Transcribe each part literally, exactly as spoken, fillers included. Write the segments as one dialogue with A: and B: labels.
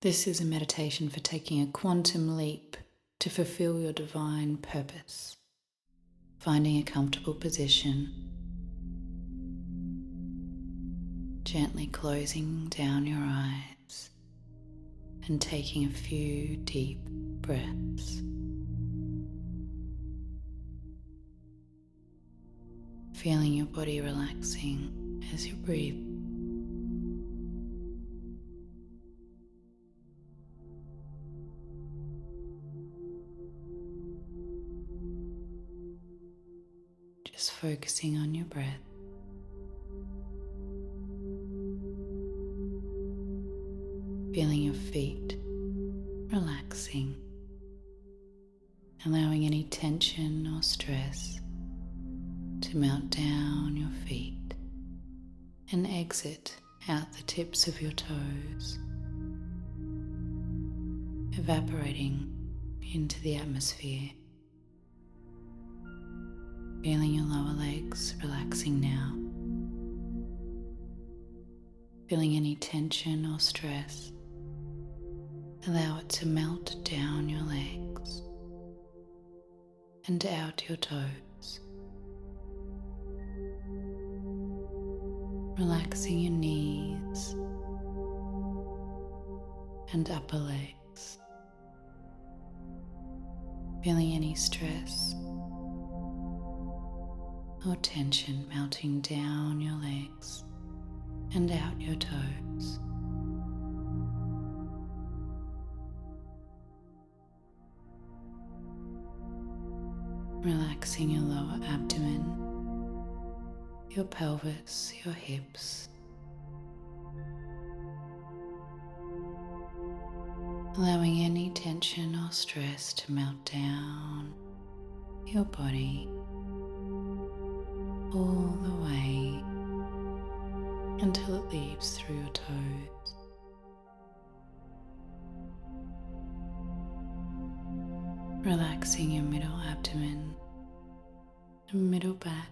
A: This is a meditation for taking a quantum leap to fulfill your divine purpose. Finding a comfortable position, gently closing down your eyes and taking a few deep breaths. Feeling your body relaxing as you breathe. Just focusing on your breath. Feeling your feet relaxing, allowing any tension or stress to melt down your feet and exit out the tips of your toes, evaporating into the atmosphere. Feeling your lower legs relaxing now. Feeling any tension or stress, allow it to melt down your legs and out your toes. Relaxing your knees and upper legs. Feeling any stress or tension melting down your legs and out your toes. Relaxing your lower abdomen, your pelvis, your hips. Allowing any tension or stress to melt down your body all the way until it leaves through your toes. Relaxing your middle abdomen and middle back.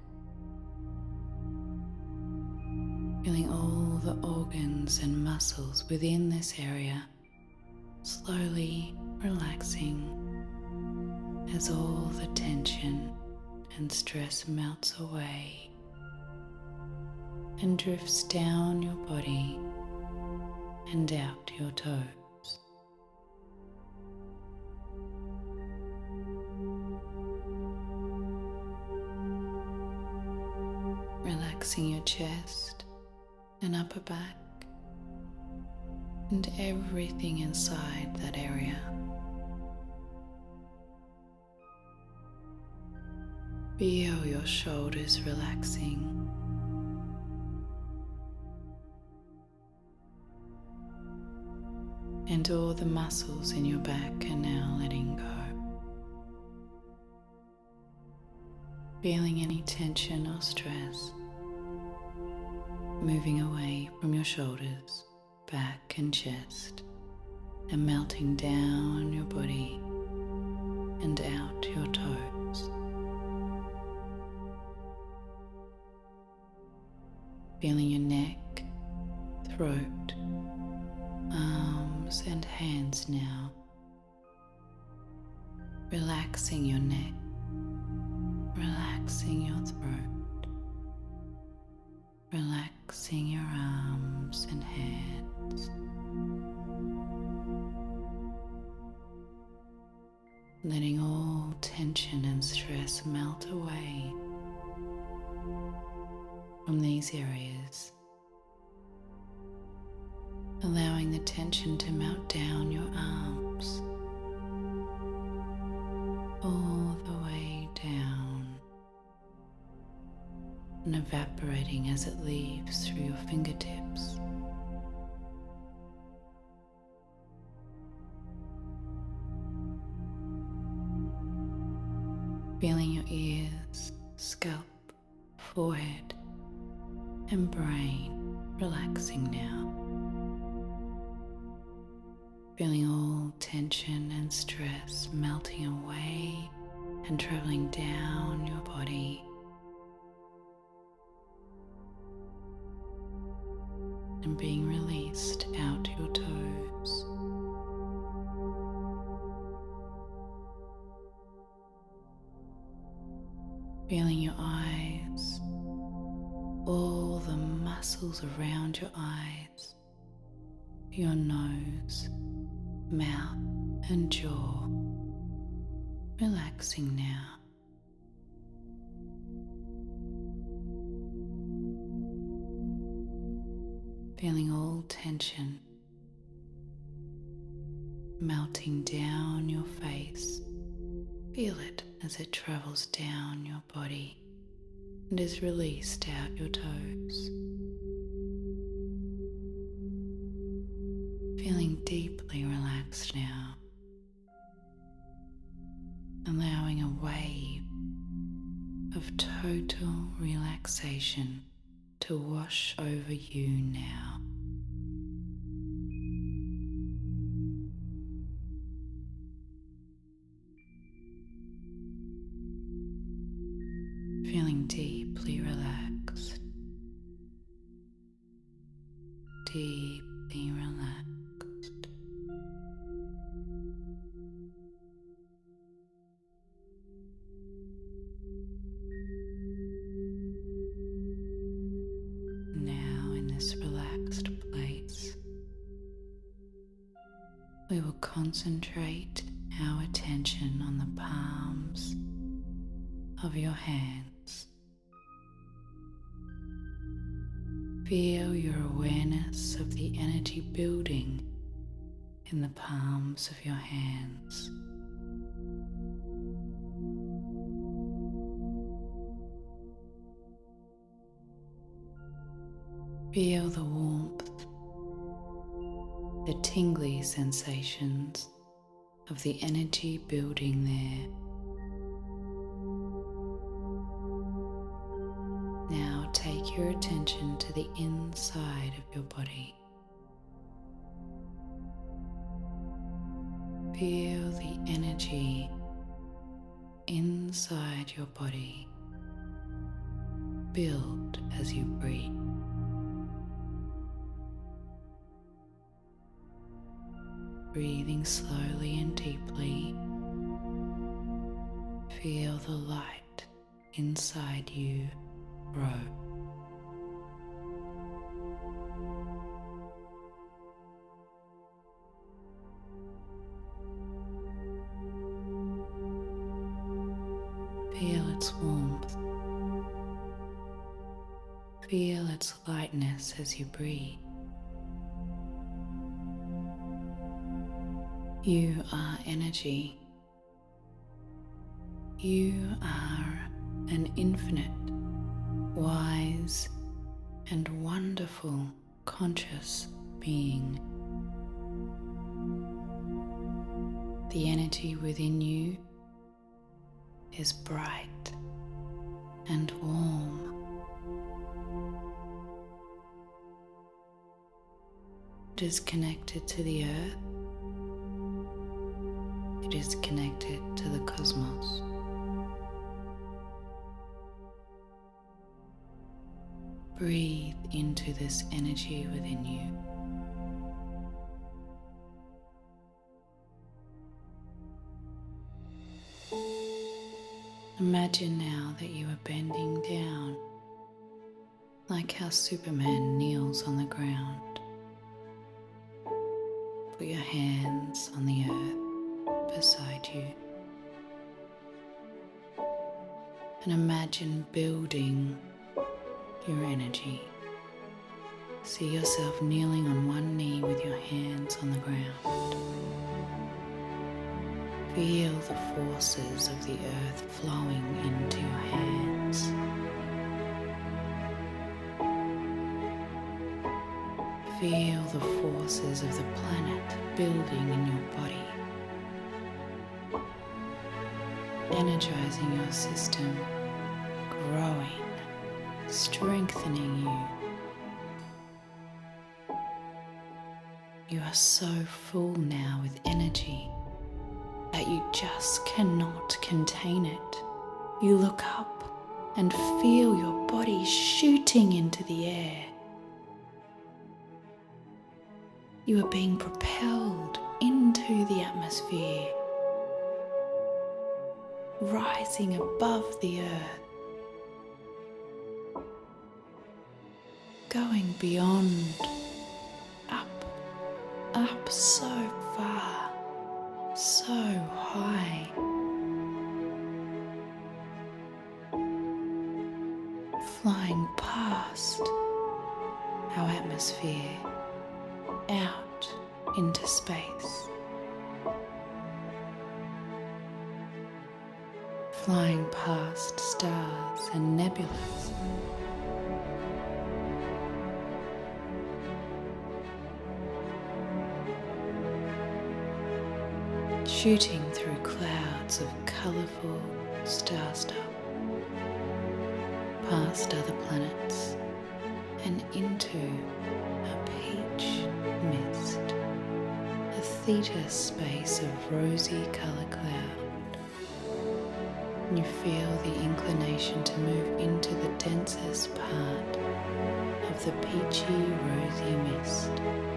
A: Feeling all the organs and muscles within this area slowly relaxing as all the tension and stress melts away and drifts down your body and out your toes. Relaxing your chest and upper back and everything inside that area. Feel your shoulders relaxing. And all the muscles in your back are now letting go. Feeling any tension or stress moving away from your shoulders, back and chest, and melting down your body and out your toes. Feeling your neck, throat, arms and hands now. Relaxing your neck, relaxing your throat, relaxing your arms and hands. Letting all tension and stress melt away from these areas. Allowing the tension to melt down your arms all the way down and evaporating as it leaves through your fingertips. Feeling your ears, scalp, forehead and brain relaxing now. Feeling all tension and stress melting away and traveling down your body and being released out your toes. feeling your eyes, all the muscles around your eyes, your nose, mouth and jaw, relaxing now. Feeling all tension melting down your face. Feel it as it travels down your body and is released out your toes. Feeling deeply relaxed now, allowing a wave of total relaxation to wash over you now. Feeling deeply relaxed, deeply relaxed. Now in this relaxed place, we will concentrate our attention on the palms of your hands. Feel your awareness of the energy building in the palms of your hands. Feel the warmth, the tingly sensations of the energy building there. Now take your attention to the inside of your body. Feel the energy inside your body build as you breathe. Breathing slowly and deeply, feel the light inside you grow. Feel its warmth. Feel its lightness as you breathe. You are energy. You are an infinite, wise, and wonderful conscious being. The energy within you is bright and warm. It is connected to the earth. It is connected to the cosmos. Breathe into this energy within you. Imagine now that you are bending down, like how Superman kneels on the ground. Put your hands on the earth beside you and imagine building your energy. See yourself kneeling on one knee with your hands on the ground. Feel the forces of the earth flowing into your hands. Feel the forces of the planet building in your body, energizing your system, growing, strengthening you. You are so full now with energy that you just cannot contain it. You look up and feel your body shooting into the air. You are being propelled into the atmosphere, rising above the earth, going beyond, up, up so far, so high. Flying past our atmosphere, out into space. Flying past stars and nebulas. Shooting through clouds of colourful star stuff, past other planets and into a peach mist, a theta space of rosy colour cloud. You feel the inclination to move into the densest part of the peachy rosy mist.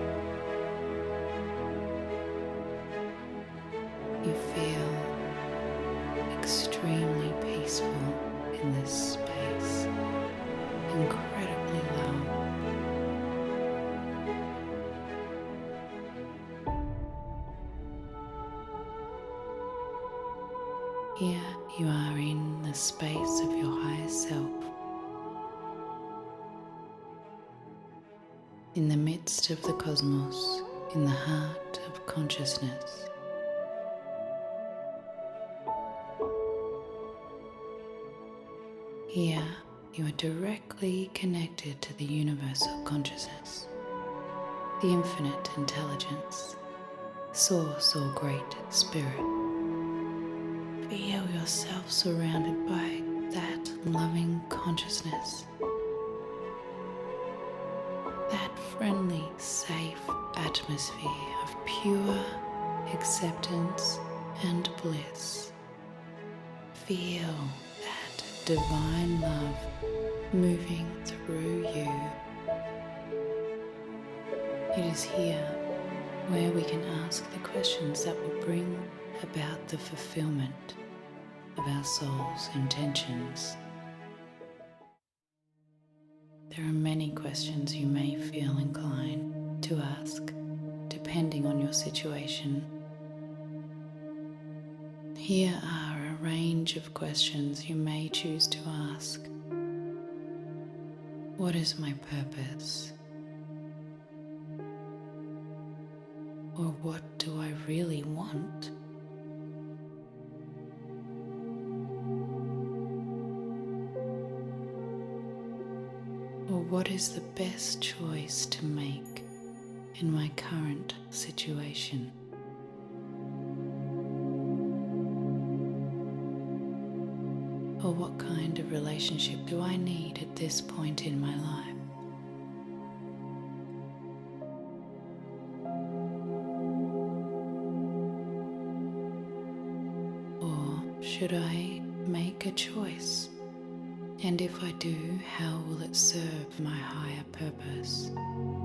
A: You feel extremely peaceful in this space, incredibly low. Here you are in the space of your higher self, in the midst of the cosmos, in the heart of consciousness. Here you are directly connected to the universal consciousness, the infinite intelligence, source or great spirit. Feel yourself surrounded by that loving consciousness, that friendly, safe atmosphere of pure acceptance and bliss. Feel that divine love moving through you. It is here where we can ask the questions that will bring about the fulfillment of our soul's intentions. There are many questions you may feel inclined to ask, depending on your situation. Here are a range of questions you may choose to ask. What is my purpose? Or what do I really want? Or what is the best choice to make in my current situation? Or what kind of relationship do I need at this point in my life? Or should I make a choice? And if I do, how will it serve my higher purpose?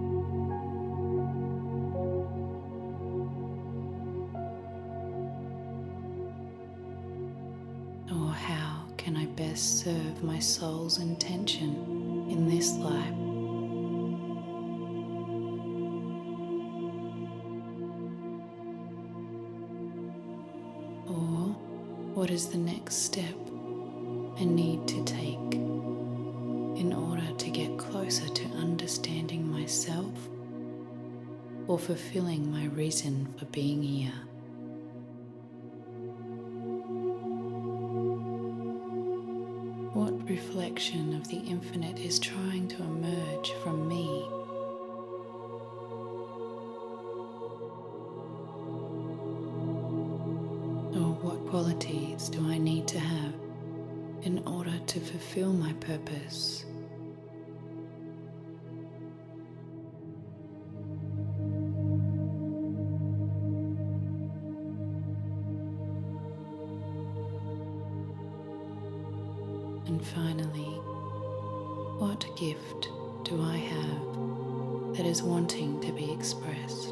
A: Or how can I best serve my soul's intention in this life? Or what is the next step I need to take in order to get closer to understanding myself or fulfilling my reason for being here? What reflection of the infinite is trying to emerge from me? Or what qualities do I need to have in order to fulfill my purpose? And finally, what gift do I have that is wanting to be expressed?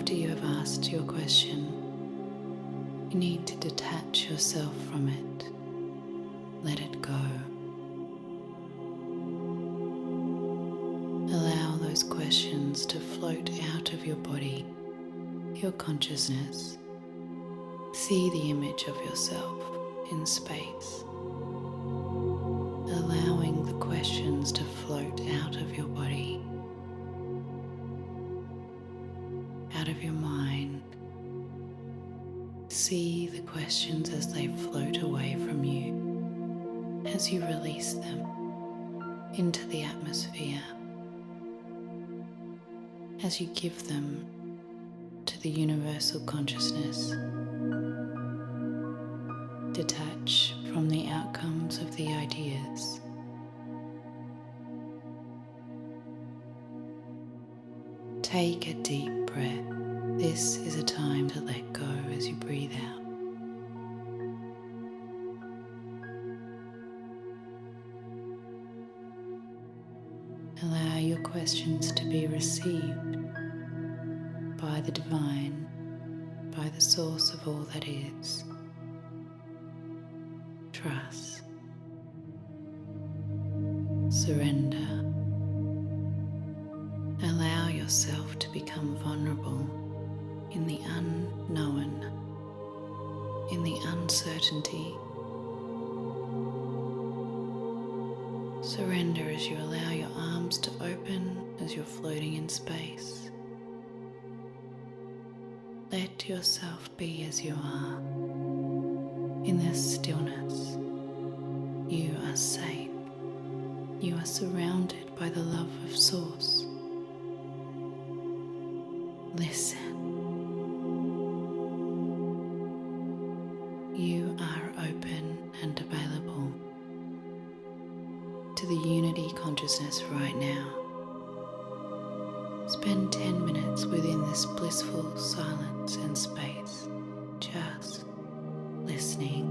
A: after you have asked your question, you need to detach yourself from it. Let it go. Allow those questions to float out of your body, your consciousness. See the image of yourself in space, allowing the questions to float out of your body, out of your mind. See the questions as they float away from you, as you release them into the atmosphere, as you give them to the universal consciousness. Detach from the outcomes of the ideas. Take a deep breath. This is a time to let go as you breathe out. Allow your questions to be received by the divine, by the source of all that is. Trust. Surrender. Allow yourself to become vulnerable in the unknown, in the uncertainty. Surrender as you allow your arms to open as you're floating in space. Let yourself be as you are. In this stillness, you are safe. You are surrounded by the love of Source. Listen. You are open and available to the unity consciousness right now. Spend ten minutes within this blissful silence and space, just listening.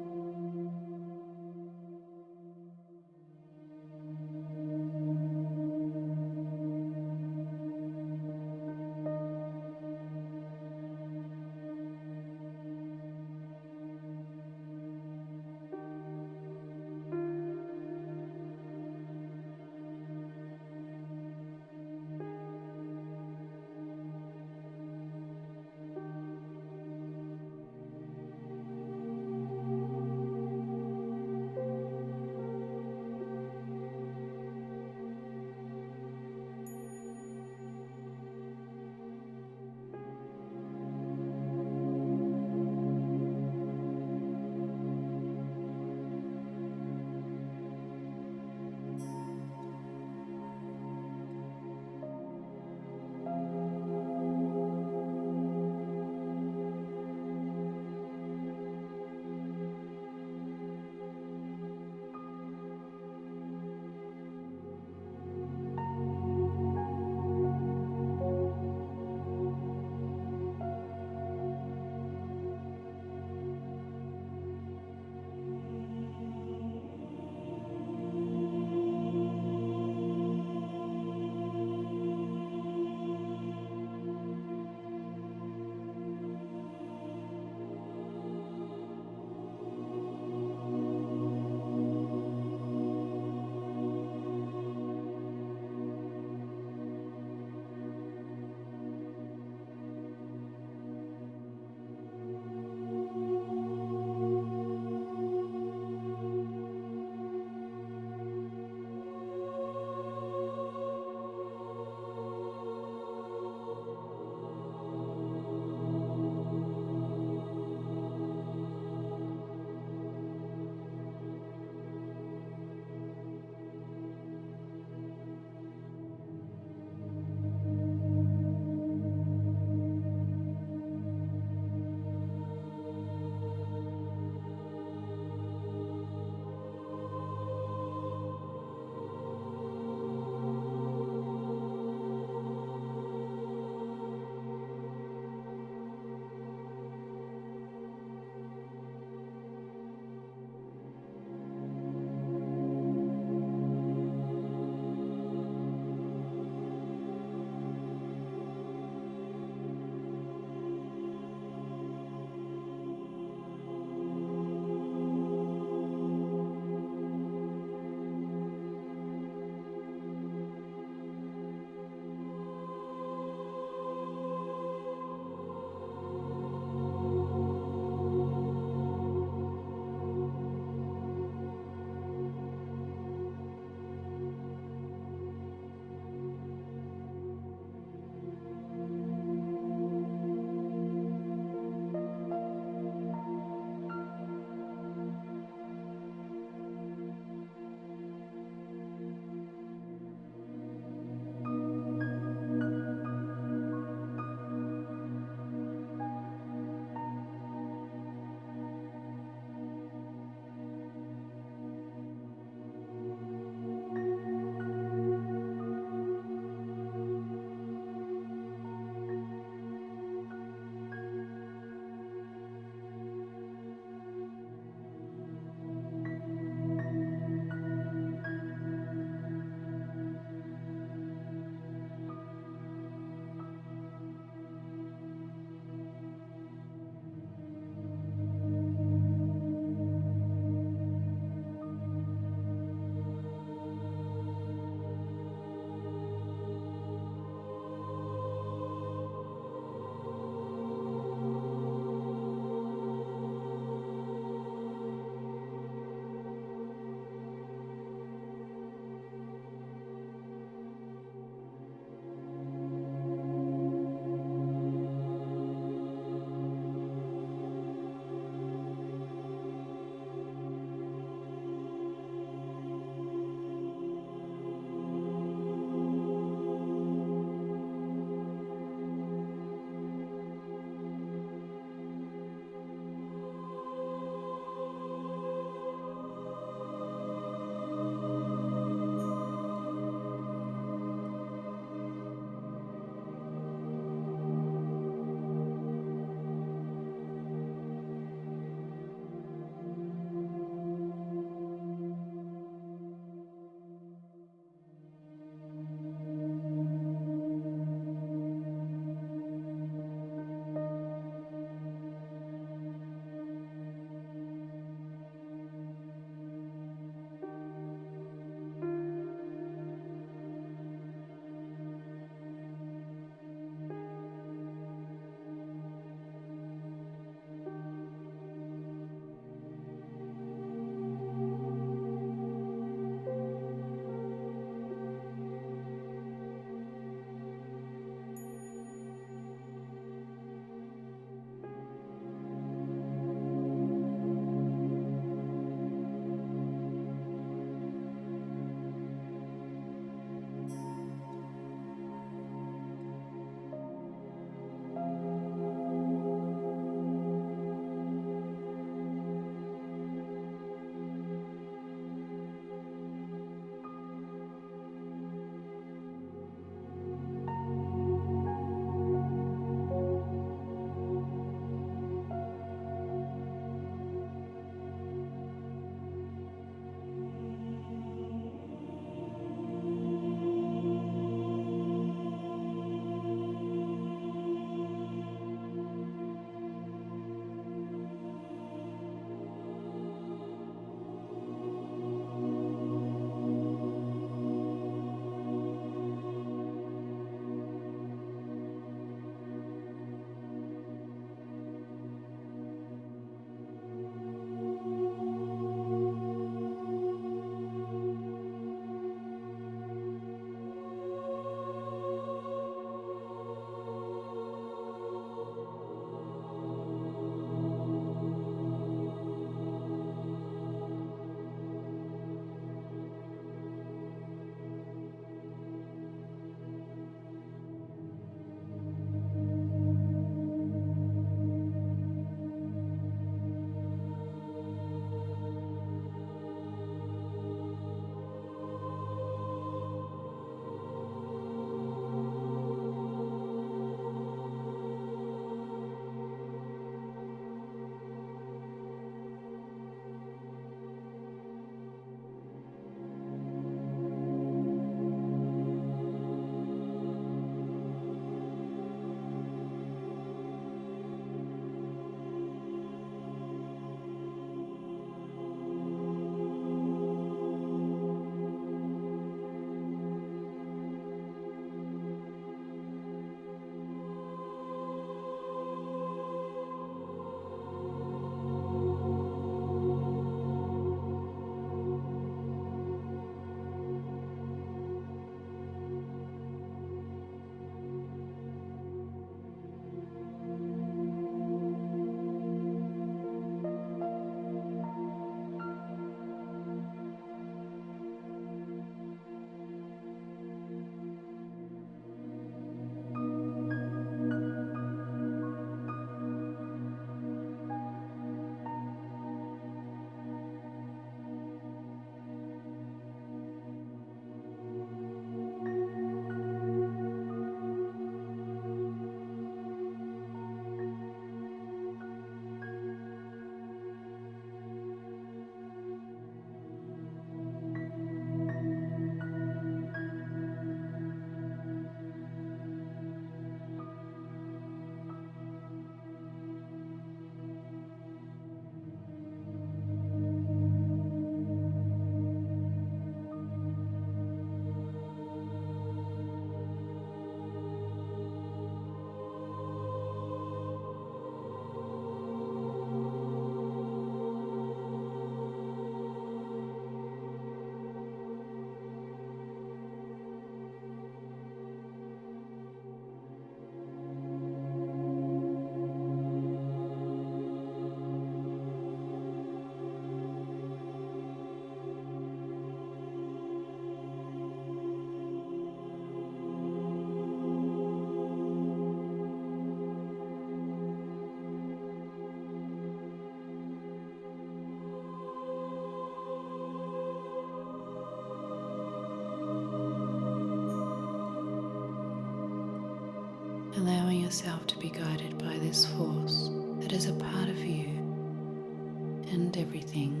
A: allowing yourself to be guided by this force that is a part of you and everything.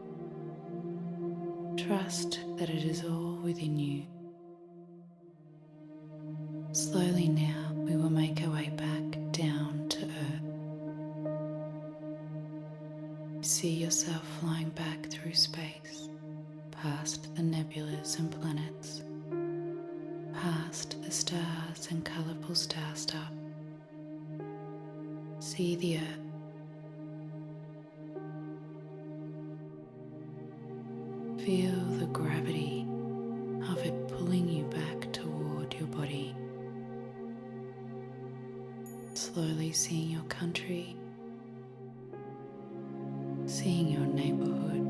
A: Trust that it is all within you. Slowly now we will make our way back down to earth. See yourself flying back through space, past the nebulas and planets, past the stars and colourful star stuff. See the earth. Feel the gravity of it pulling you back toward your body. Slowly seeing your country, seeing your neighborhood,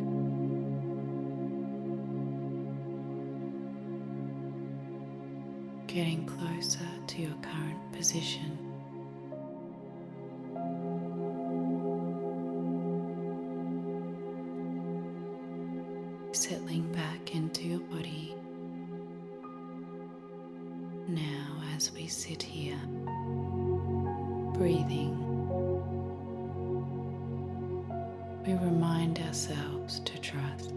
A: getting closer to your current position. Settling back into your body. Now as we sit here, breathing, we remind ourselves to trust.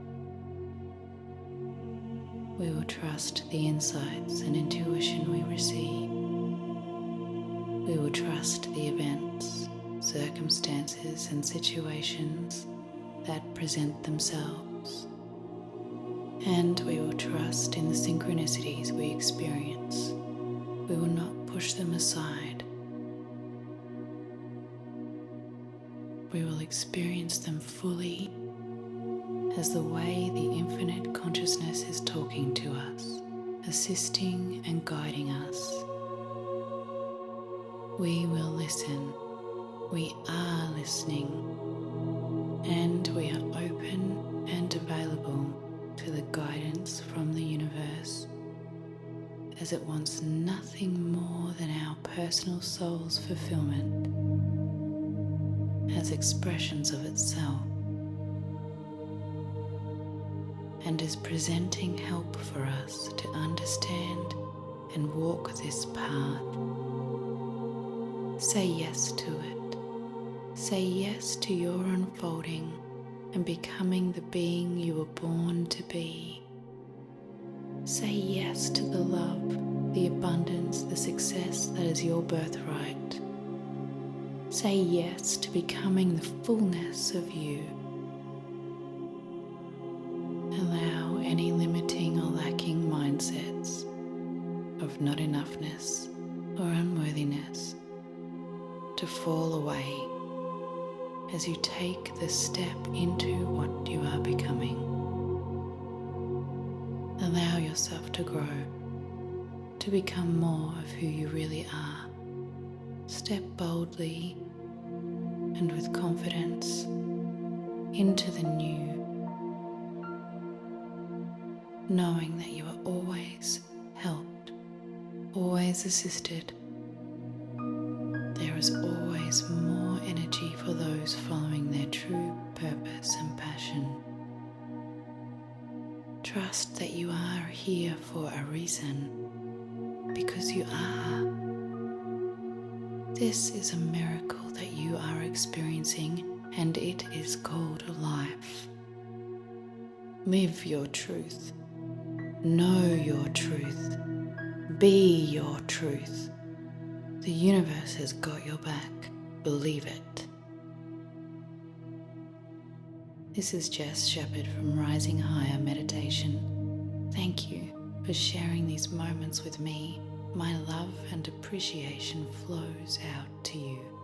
A: We will trust the insights and intuition we receive. We will trust the events, circumstances and situations that present themselves. And we will trust in the synchronicities we experience. We will not push them aside. We will experience them fully as the way the infinite consciousness is talking to us, assisting and guiding us. We will listen. We are listening. And we are open and available to the guidance from the universe, as it wants nothing more than our personal soul's fulfillment as expressions of itself, and is presenting help for us to understand and walk this path. Say yes to it. Say yes to your unfolding and becoming the being you were born to be. Say yes to the love, the abundance, the success that is your birthright. Say yes to becoming the fullness of you. Allow any limiting or lacking mindsets of not enoughness or unworthiness to fall away as you take the step into what you are becoming. Allow yourself to grow, to become more of who you really are. Step boldly and with confidence into the new, knowing that you are always helped, always assisted. There is always more energy for those following their true purpose and passion. Trust that you are here for a reason, because you are. This is a miracle that you are experiencing, and it is called life. Live your truth. Know your truth. Be your truth. The universe has got your back. Believe it. This is Jess Shepherd from Rising Higher Meditation. Thank you for sharing these moments with me. My love and appreciation flows out to you.